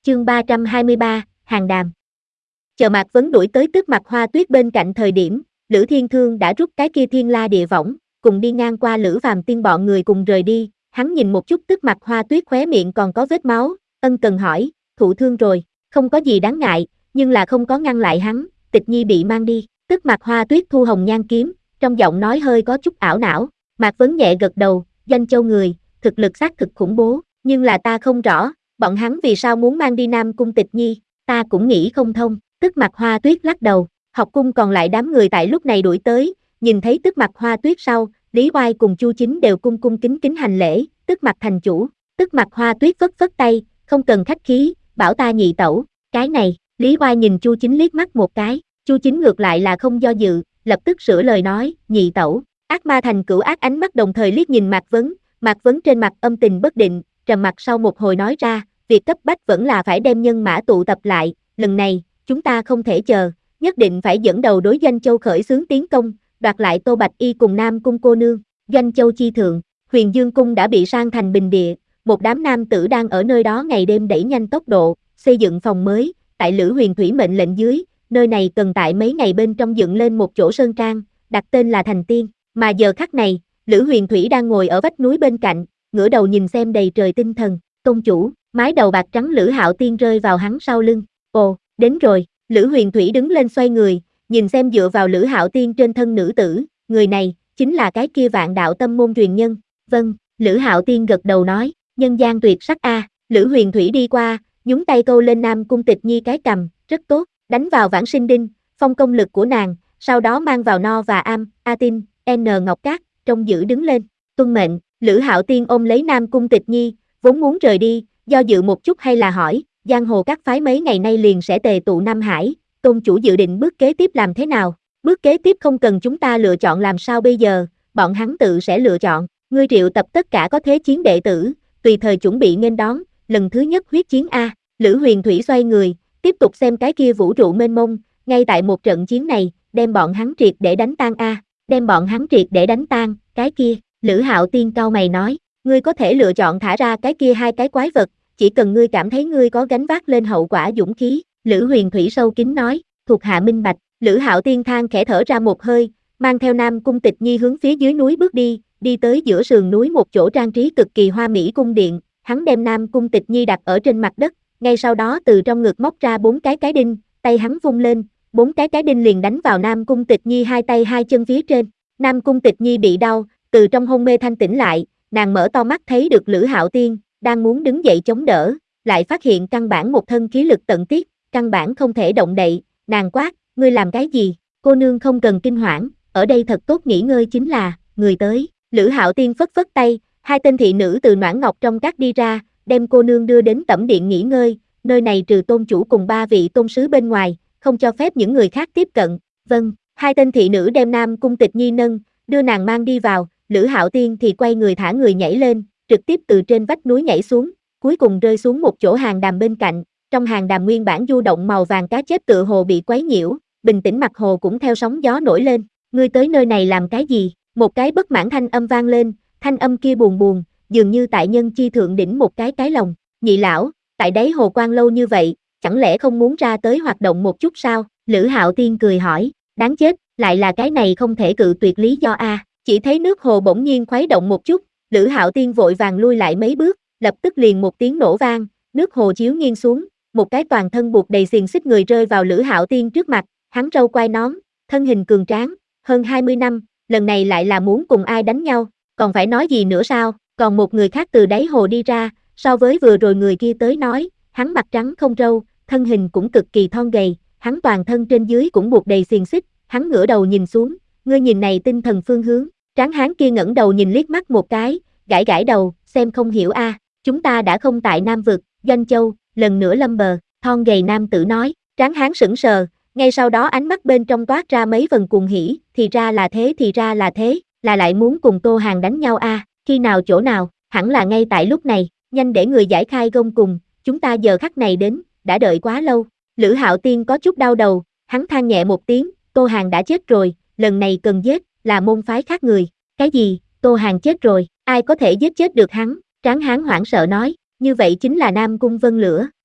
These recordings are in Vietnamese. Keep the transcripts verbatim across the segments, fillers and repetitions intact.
Chương ba trăm hai mươi ba, hàng đàm. Chờ Mạc Vấn đuổi tới Tức Mặc Hoa Tuyết bên cạnh thời điểm, Lữ Thiên Thương đã rút cái kia thiên la địa võng, cùng đi ngang qua Lữ Phàm Tiên bọn người cùng rời đi. Hắn nhìn một chút Tức Mặc Hoa Tuyết khóe miệng còn có vết máu, ân cần hỏi, thụ thương rồi, không có gì đáng ngại, nhưng là không có ngăn lại hắn, Tịch Nhi bị mang đi. Tức Mặc Hoa Tuyết thu hồng nhan kiếm, trong giọng nói hơi có chút ảo não. Mạc Vấn nhẹ gật đầu, Doanh Châu người, thực lực xác thực khủng bố, nhưng là ta không rõ, bọn hắn vì sao muốn mang đi Nam Cung Tịch Nhi, ta cũng nghĩ không thông. Tức Mặc Hoa Tuyết lắc đầu, học cung còn lại đám người tại lúc này đuổi tới, nhìn thấy Tức Mặc Hoa Tuyết sau, Lý Oai cùng Chu Chính đều cung cung kính kính hành lễ, Tức Mặc thành chủ. Tức Mặc Hoa Tuyết phất phất tay, không cần khách khí, bảo ta nhị tẩu. Cái này, Lý Oai nhìn Chu Chính liếc mắt một cái, Chu Chính ngược lại là không do dự, lập tức sửa lời nói, nhị tẩu. Ác ma thành cửu ác ánh mắt đồng thời liếc nhìn Mạc Vấn, Mạc Vấn trên mặt âm tình bất định, trầm mặt sau một hồi nói ra, việc cấp bách vẫn là phải đem nhân mã tụ tập lại, lần này, chúng ta không thể chờ, nhất định phải dẫn đầu đối Doanh Châu khởi xướng tiến công, đoạt lại Tô Bạch Y cùng Nam Cung cô nương. Doanh Châu chi thượng, Huyền Dương cung đã bị sang thành bình địa, một đám nam tử đang ở nơi đó ngày đêm đẩy nhanh tốc độ, xây dựng phòng mới, tại Lữ Huyền Thủy mệnh lệnh dưới, nơi này cần tại mấy ngày bên trong dựng lên một chỗ sơn trang, đặt tên là Thành Tiên, mà giờ khắc này, Lữ Huyền Thủy đang ngồi ở vách núi bên cạnh, ngửa đầu nhìn xem đầy trời tinh thần, tôn chủ, mái đầu bạc trắng Lữ Hạo Tiên rơi vào hắn sau lưng, ồ, đến rồi. Lữ Huyền Thủy đứng lên xoay người, nhìn xem dựa vào Lữ Hạo Tiên trên thân nữ tử, người này, chính là cái kia Vạn Đạo Tâm môn truyền nhân. Vâng, Lữ Hạo Tiên gật đầu nói, nhân gian tuyệt sắc a. Lữ Huyền Thủy đi qua, nhúng tay câu lên Nam Cung Tịch Nhi cái cầm, rất tốt, đánh vào Vãng Sinh Đinh, phong công lực của nàng, sau đó mang vào No và Am, A Tin, N Ngọc Cát, trông giữ đứng lên, tuân mệnh. Lữ Hạo Tiên ôm lấy Nam Cung Tịch Nhi, vốn muốn rời đi, do dự một chút hay là hỏi, giang hồ các phái mấy ngày nay liền sẽ tề tụ Nam Hải, tôn chủ dự định bước kế tiếp làm thế nào? Bước kế tiếp không cần chúng ta lựa chọn làm sao bây giờ, bọn hắn tự sẽ lựa chọn, ngươi triệu tập tất cả có thế chiến đệ tử, tùy thời chuẩn bị nghênh đón, lần thứ nhất huyết chiến A. Lữ Huyền Thủy xoay người, tiếp tục xem cái kia vũ trụ mênh mông, ngay tại một trận chiến này, đem bọn hắn triệt để đánh tan A, đem bọn hắn triệt để đánh tan, cái kia, Lữ Hạo Tiên cau mày nói, ngươi có thể lựa chọn thả ra cái kia hai cái quái vật, chỉ cần ngươi cảm thấy ngươi có gánh vác lên hậu quả dũng khí. Lữ Huyền Thủy sâu kín nói, thuộc hạ minh bạch. Lữ Hạo Tiên than khẽ thở ra một hơi, mang theo Nam Cung Tịch Nhi hướng phía dưới núi bước đi, đi tới giữa sườn núi một chỗ trang trí cực kỳ hoa mỹ cung điện, hắn đem Nam Cung Tịch Nhi đặt ở trên mặt đất, ngay sau đó từ trong ngực móc ra bốn cái cái đinh, tay hắn vung lên, bốn cái cái đinh liền đánh vào Nam Cung Tịch Nhi hai tay hai chân phía trên. Nam Cung Tịch Nhi bị đau, từ trong hôn mê thanh tỉnh lại, nàng mở to mắt thấy được Lữ Hạo Tiên, đang muốn đứng dậy chống đỡ, lại phát hiện căn bản một thân khí lực tận tiết, căn bản không thể động đậy, nàng quát, ngươi làm cái gì, cô nương không cần kinh hoảng, ở đây thật tốt nghỉ ngơi chính là, người tới. Lữ Hạo Tiên phất phất tay, hai tên thị nữ từ Noãn Ngọc trong các đi ra, đem cô nương đưa đến tẩm điện nghỉ ngơi, nơi này trừ tôn chủ cùng ba vị tôn sứ bên ngoài, không cho phép những người khác tiếp cận. Vâng, hai tên thị nữ đem Nam Cung Tịch Nhi nâng, đưa nàng mang đi vào, Lữ Hạo Tiên thì quay người thả người nhảy lên, trực tiếp từ trên vách núi nhảy xuống, cuối cùng rơi xuống một chỗ hàng đàm bên cạnh, trong hàng đàm nguyên bản du động màu vàng cá chép tựa hồ bị quấy nhiễu, bình tĩnh mặt hồ cũng theo sóng gió nổi lên, ngươi tới nơi này làm cái gì? Một cái bất mãn thanh âm vang lên, thanh âm kia buồn buồn, dường như tại nhân chi thượng đỉnh một cái cái lồng, nhị lão, tại đấy hồ quan lâu như vậy, chẳng lẽ không muốn ra tới hoạt động một chút sao? Lữ Hạo Tiên cười hỏi, đáng chết, lại là cái này không thể cự tuyệt lý do a. Chỉ thấy nước hồ bỗng nhiên khuấy động một chút, Lữ Hạo Tiên vội vàng lui lại mấy bước, lập tức liền một tiếng nổ vang, nước hồ chiếu nghiêng xuống, một cái toàn thân buộc đầy xiềng xích người rơi vào Lữ Hạo Tiên trước mặt, hắn râu quai nón, thân hình cường tráng, hơn hai mươi năm, lần này lại là muốn cùng ai đánh nhau, còn phải nói gì nữa sao? Còn một người khác từ đáy hồ đi ra, so với vừa rồi người kia tới nói, hắn mặt trắng không râu, thân hình cũng cực kỳ thon gầy, hắn toàn thân trên dưới cũng buộc đầy xiềng xích, hắn ngửa đầu nhìn xuống, ngươi nhìn này tinh thần phương hướng, tráng hán kia ngẩng đầu nhìn liếc mắt một cái, gãi gãi đầu, xem không hiểu a, chúng ta đã không tại Nam vực, Doanh Châu, lần nữa lâm bờ, thon gầy nam tử nói, tráng hán sững sờ, ngay sau đó ánh mắt bên trong toát ra mấy phần cuồng hỉ, thì ra là thế thì ra là thế, là lại muốn cùng Tô Hàng đánh nhau a, khi nào chỗ nào, hẳn là ngay tại lúc này, nhanh để người giải khai gông cùng, chúng ta giờ khắc này đến, đã đợi quá lâu. Lữ Hạo Tiên có chút đau đầu, hắn than nhẹ một tiếng, Tô Hàng đã chết rồi, lần này cần giết, là môn phái khác người. Cái gì, Tô Hàng chết rồi, ai có thể giết chết được hắn? Tráng hán hoảng sợ nói, như vậy chính là Nam Cung Vân Lửa.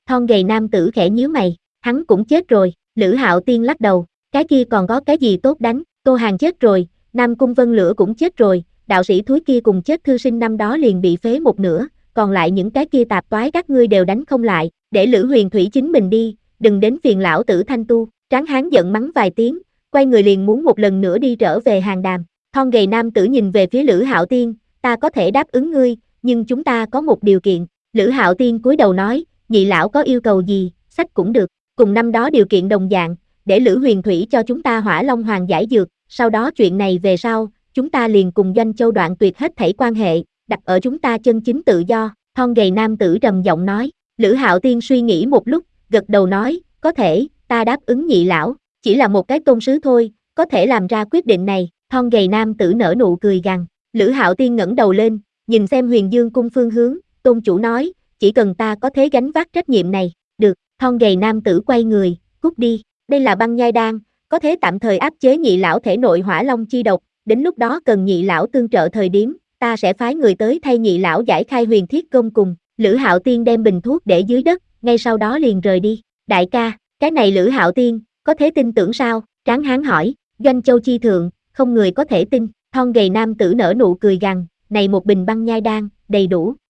Thon gầy nam tử khẽ nhíu mày, hắn cũng chết rồi, Lữ Hạo Tiên lắc đầu, cái kia còn có cái gì tốt đánh, Tô Hàn chết rồi, Nam Cung Vân Lửa cũng chết rồi, đạo sĩ thúi kia cùng chết thư sinh năm đó liền bị phế một nửa, còn lại những cái kia tạp toái các ngươi đều đánh không lại, để Lữ Huyền Thủy chính mình đi, đừng đến phiền lão tử Thanh Tu, Tráng Hán giận mắng vài tiếng, quay người liền muốn một lần nữa đi trở về hàng đàm, thon gầy nam tử nhìn về phía Lữ Hạo Tiên, ta có thể đáp ứng ngươi, nhưng chúng ta có một điều kiện, Lữ Hạo Tiên cúi đầu nói, nhị lão có yêu cầu gì, sách cũng được, cùng năm đó điều kiện đồng dạng, để Lữ Huyền Thủy cho chúng ta Hỏa Long Hoàng giải dược, sau đó chuyện này về sau, chúng ta liền cùng Doanh Châu đoạn tuyệt hết thảy quan hệ, đặt ở chúng ta chân chính tự do, thon gầy nam tử trầm giọng nói, Lữ Hạo Tiên suy nghĩ một lúc, gật đầu nói, có thể, ta đáp ứng nhị lão, chỉ là một cái tôn sứ thôi, có thể làm ra quyết định này, thon gầy nam tử nở nụ cười gằn, Lữ Hạo Tiên ngẩng đầu lên, nhìn xem Huyền Dương cung phương hướng, tôn chủ nói, chỉ cần ta có thể gánh vác trách nhiệm này, được, thon gầy nam tử quay người, cút đi, đây là băng nhai đan, có thể tạm thời áp chế nhị lão thể nội hỏa long chi độc, đến lúc đó cần nhị lão tương trợ thời điểm, ta sẽ phái người tới thay nhị lão giải khai huyền thiết công cùng, Lữ Hạo Tiên đem bình thuốc để dưới đất, ngay sau đó liền rời đi, đại ca, cái này Lữ Hạo Tiên, có thể tin tưởng sao, Tráng Hán hỏi, Doanh Châu chi thượng, không người có thể tin, thon gầy nam tử nở nụ cười gằn, này một bình băng nhai đan, đầy đủ,